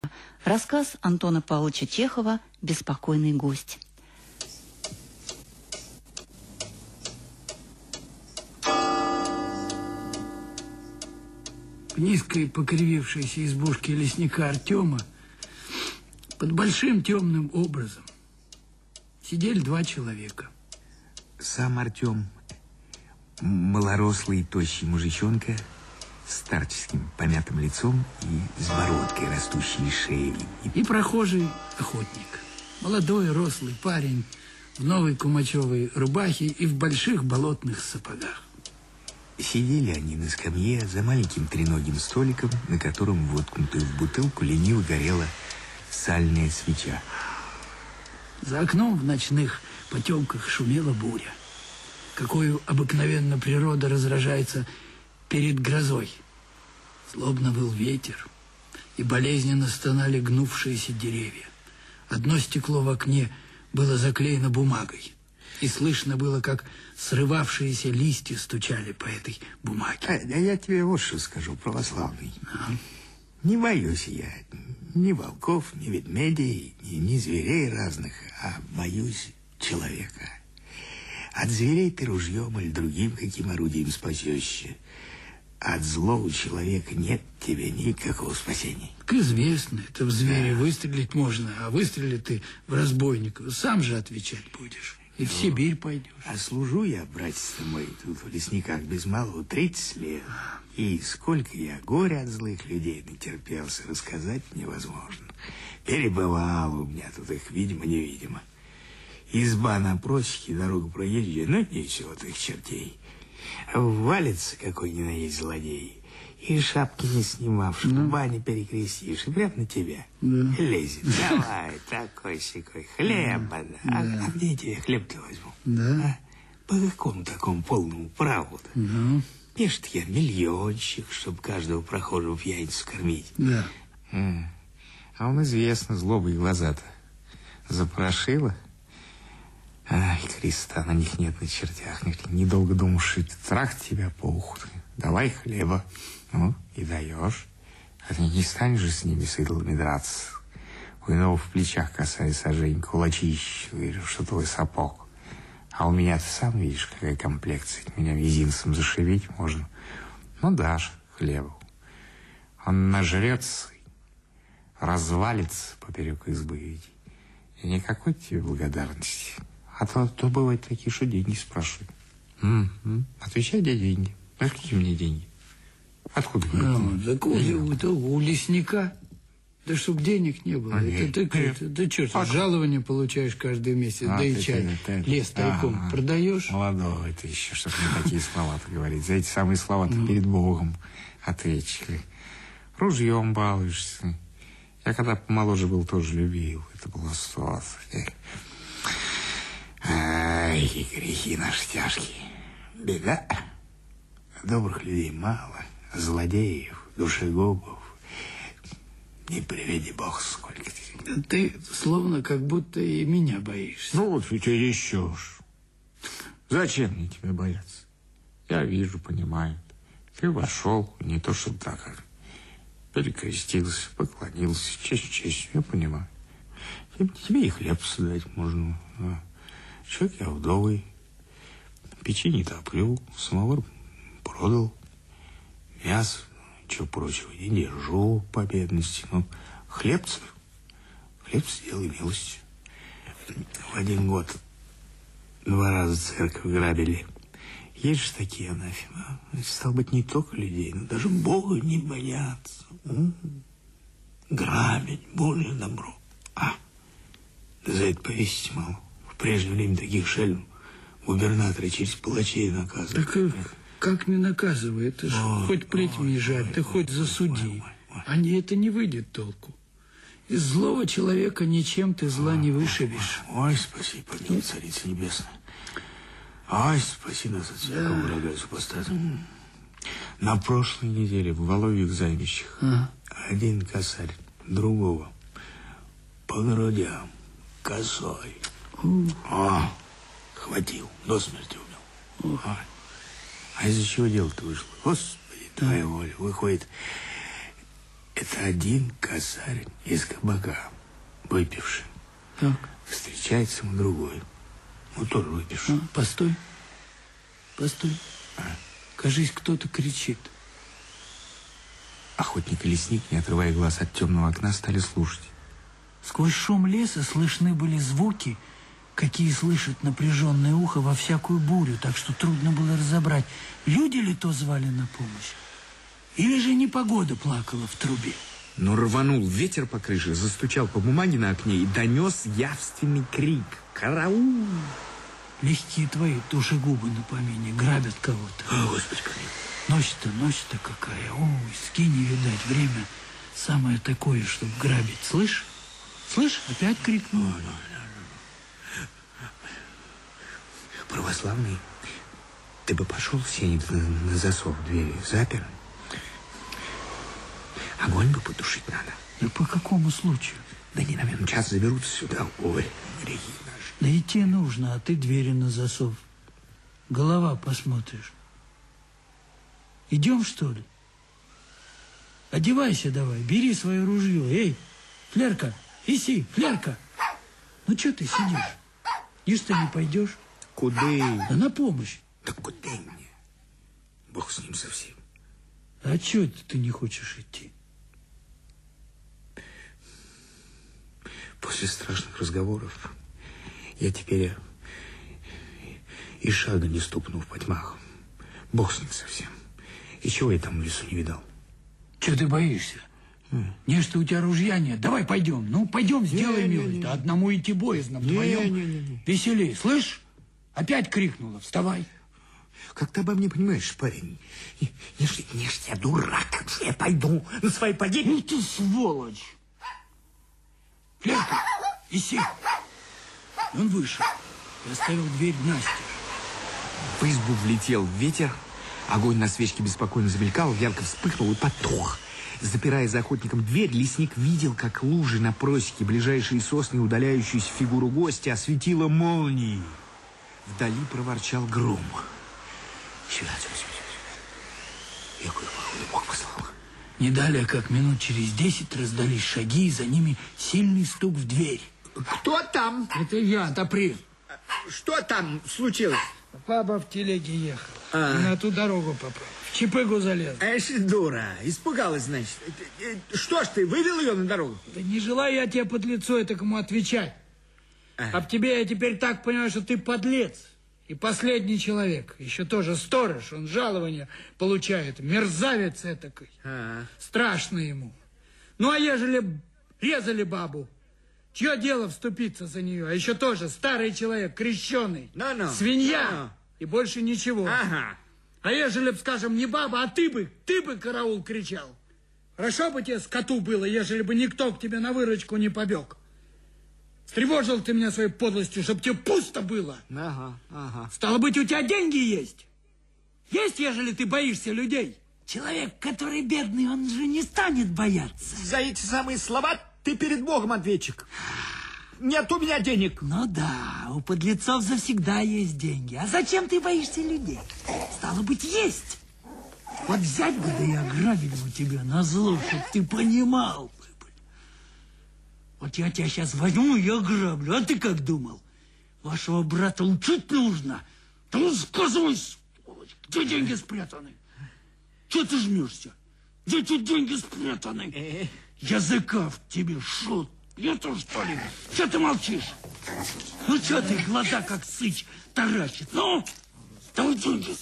Рассказ Антона Павловича Чехова «Беспокойный гость». В низкой покривившейся избушке лесника Артема под большим темным образом сидели два человека. Сам Артем, малорослый, тощий мужичонка с старческим помятым лицом и с бородкой, растущей из шеи. И прохожий охотник. Молодой, рослый парень в новой кумачевой рубахе и в больших болотных сапогах. Сидели они на скамье за маленьким треногим столиком, на котором, воткнутую в бутылку, лениво горела сальная свеча. За окном в ночных потемках шумела буря, какую обыкновенно природа разражается перед грозой. Злобно выл ветер, и болезненно стонали гнувшиеся деревья. Одно стекло в окне было заклеено бумагой, и слышно было, как срывавшиеся листья стучали по этой бумаге. Да я тебе вот что скажу, православный. Не боюсь я ни волков, ни ведмедей, ни зверей разных, а боюсь человека. От зверей ты ружьем или другим каким орудием спасешься. От злого человека нет тебе никакого спасения. Так известно, это в зверя выстрелить можно, а выстрели ты в разбойника, сам же отвечать будешь. И в Сибирь пойдешь. А служу я, братец мой, тут в лесниках без малого 30 лет. И сколько я горя от злых людей натерпелся, рассказать невозможно. Перебывало у меня тут их, видимо-невидимо. Изба на просеке, дорога проезжая, но несет их чертей. Валится какой ни на есть злодей, и шапки не снимавший, в бане перекрестишь, и прям на тебя лезет. Давай, такой-сякой, хлеба, да. А где я тебе хлеб-то возьму? Да. По какому такому полному праву-то? Пишет я миллиончик, чтобы каждого прохожего пьяницу кормить. Да. А он известно, злобой глаза-то запорошило. Ай, креста на них нет на чертях. Недолго думаешь, и трах тебя по уху. Давай хлеба. Ну, и даешь. А ты не станешь же с ними, с идолами, драться. У иного в плечах касается Женька, кулачище, что твой сапог. А у меня, ты сам видишь, какая комплекция. Меня мизинцем зашибить можно. Ну, дашь хлебу. Он нажрется, развалится поперек избы. И никакой тебе благодарности. А то бывает такие, что деньги спрашивают. Отвечай, где деньги? А какие мне деньги? Откуда деньги? Так у лесника. Да чтоб денег не было. Да черт, жалование получаешь каждый месяц, да и чай. Лес тайком продаешь. Молодой ты еще, чтобы мне такие слова-то говорить. За эти самые слова-то перед Богом ответишь. Ружьем балуешься. Я когда помоложе был, тоже любил. Это было сто. Ай, грехи наши тяжкие. Беда. Добрых людей мало, злодеев, душегубов. Не приведи Бог, сколько ты. Ты словно как будто и меня боишься. Ну вот ведь еще ж. Зачем мне тебя бояться? Я вижу, понимаю. Ты вошел, не то чтобы так, перекрестился, поклонился, честь, я понимаю. Тебе и хлеб дать можно. Человек я вдовый, печи не топлю, самовар продал, мясо, чего прочего, не держу по бедности. Но хлеб сделай милость. В один год 2 раза церковь грабили. Есть же такие анафемы. Стало быть, не только людей, но даже Бога не боятся. Грабить Божье добро. Да за это повесить мало. В прежнее время таких шельм губернаторы через палачей наказывают. Так как не наказывай? Это ж хоть плетьми жарь, ты хоть засуди. Они это не выйдет толку. Из злого человека ничем ты зла не вышибешь. Ой, спаси, помилуй, Царица Небесная. Ай, спаси нас от всякого врага супостата. На прошлой неделе в Воловьих займищах один косарь другого по грудям косой. Хватил, до смерти убил. А из-за чего дело-то вышло? Господи, твоя воля. Выходит, Это один косарь из кабака, выпивший. Так. Встречается ему другой. Ну, тоже выпивший. Постой. Постой. Кажись, кто-то кричит. Охотник и лесник, не отрывая глаз от темного окна, стали слушать. Сквозь шум леса слышны были звуки, какие слышит напряженное ухо во всякую бурю, так что трудно было разобрать, люди ли то звали на помощь, или же непогода плакала в трубе. Но рванул ветер по крыше, застучал по бумаге на окне и донес явственный крик: «Караул!» Легкие твои душегубы на помине грабят кого-то. О, Господи, помилуй. Ночь-то какая. Ой, скини, видать, время самое такое, чтобы грабить. Слышь? Слышь, опять крикнул. Православный, ты бы пошел в сени на засов двери, запер. Огонь бы потушить надо. Да по какому случаю? Да они, наверное, час заберутся сюда. Ой, грехи наши. Да идти нужно, а ты двери на засов. Голова посмотришь. Идем, что ли? Одевайся давай, бери свое ружье. Эй, Флерка, иси, Флерка. Ну, что ты сидишь? Ишь ты не пойдешь? Куда? Да на помощь. Да куда мне? Бог с ним совсем. А чего ты не хочешь идти? После страшных разговоров я теперь и шага не ступну в потьмах. Бог с ним совсем. И чего я там в лесу не видал? Чего ты боишься? Не, что у тебя ружья нет. Давай пойдем. Ну, пойдем, сделай милость. Да одному идти боязно, вдвоем веселей. Слышь? Опять крикнула. Вставай. Как ты обо мне понимаешь, парень? Не ж я дурак. Как же я пойду на свои погибели? Ну ты сволочь. Флерка, иси. Он вышел и оставил дверь настежь. В избу влетел ветер. Огонь на свечке беспокойно замелькал, ярко вспыхнул и потух. Запирая за охотником дверь, лесник видел, как лужи на просеке, ближайшие сосны, удаляющуюся фигуру гостя, осветила молнией. Вдали проворчал гром. Сюда. Якую, походу, Бог послал. Не далее, как минут через 10 раздались шаги, и за ними сильный стук в дверь. Кто там? Это я, отопри. Что там случилось? Баба в телеге ехала. И на ту дорогу попал. В чепыгу залез. Эш, дура, испугалась, значит. Что ж ты, вывел ее на дорогу? Да не желаю я тебе под лицо это кому отвечать. Об тебе я теперь так понимаю, что ты подлец. И последний человек. Еще тоже сторож, он жалование получает. Мерзавец этакой. Страшно ему. Ну, а ежели резали бабу, чье дело вступиться за нее? А еще тоже старый человек, крещеный. Свинья. И больше ничего. Ага. А ежели б, скажем, не баба, а ты бы караул кричал. Хорошо бы тебе скоту было, ежели бы никто к тебе на выручку не побег. Встревожил ты меня своей подлостью, чтобы тебе пусто было. Ага. Стало быть, у тебя деньги есть? Есть, ежели ты боишься людей? Человек, который бедный, он же не станет бояться. За эти самые слова ты перед Богом ответчик. Нет у меня денег. Ну да, у подлецов завсегда есть деньги. А зачем ты боишься людей? Стало быть, есть. Вот взять бы, да и ограбить бы тебя назло, чтоб ты понимал. Вот я тебя сейчас возьму и ограблю. А ты как думал? Вашего брата учить нужно? Да ну сказывай, сволочь, где деньги спрятаны? Че ты жмешься? Где тут деньги спрятаны? Языка в тебе, шут. Это что ли? Че ты молчишь? Ну че ты, глаза как сыч таращит? Ну, давай деньги,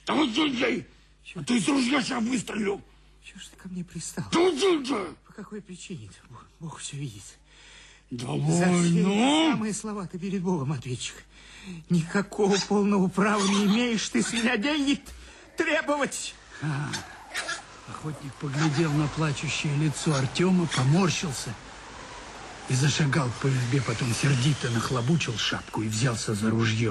а то из ружья сейчас выстрелю. Чего ж ты ко мне пристал? Давай деньги. По какой причине? Бог все видит. Давай, За все ну. самые слова ты перед Богом ответчик. Никакого полного права не имеешь ты с меня деньги требовать. Охотник поглядел на плачущее лицо Артема, поморщился и зашагал по избе, потом сердито нахлобучил шапку и взялся за ружье.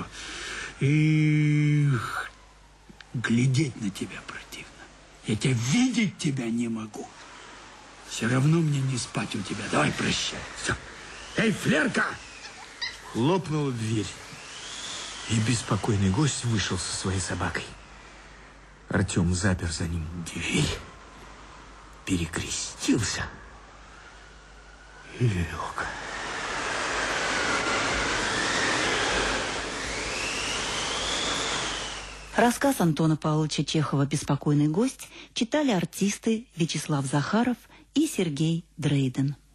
Их, глядеть на тебя противно. Я тебя видеть тебя не могу. Все равно мне не спать у тебя. Давай прощай. Все. Эй, Флерка! Хлопнула дверь, и беспокойный гость вышел со своей собакой. Артем запер за ним дверь перекрестился и лег. Рассказ Антона Павловича Чехова «Беспокойный гость» читали артисты Вячеслав Захаров и Сергей Дрейден.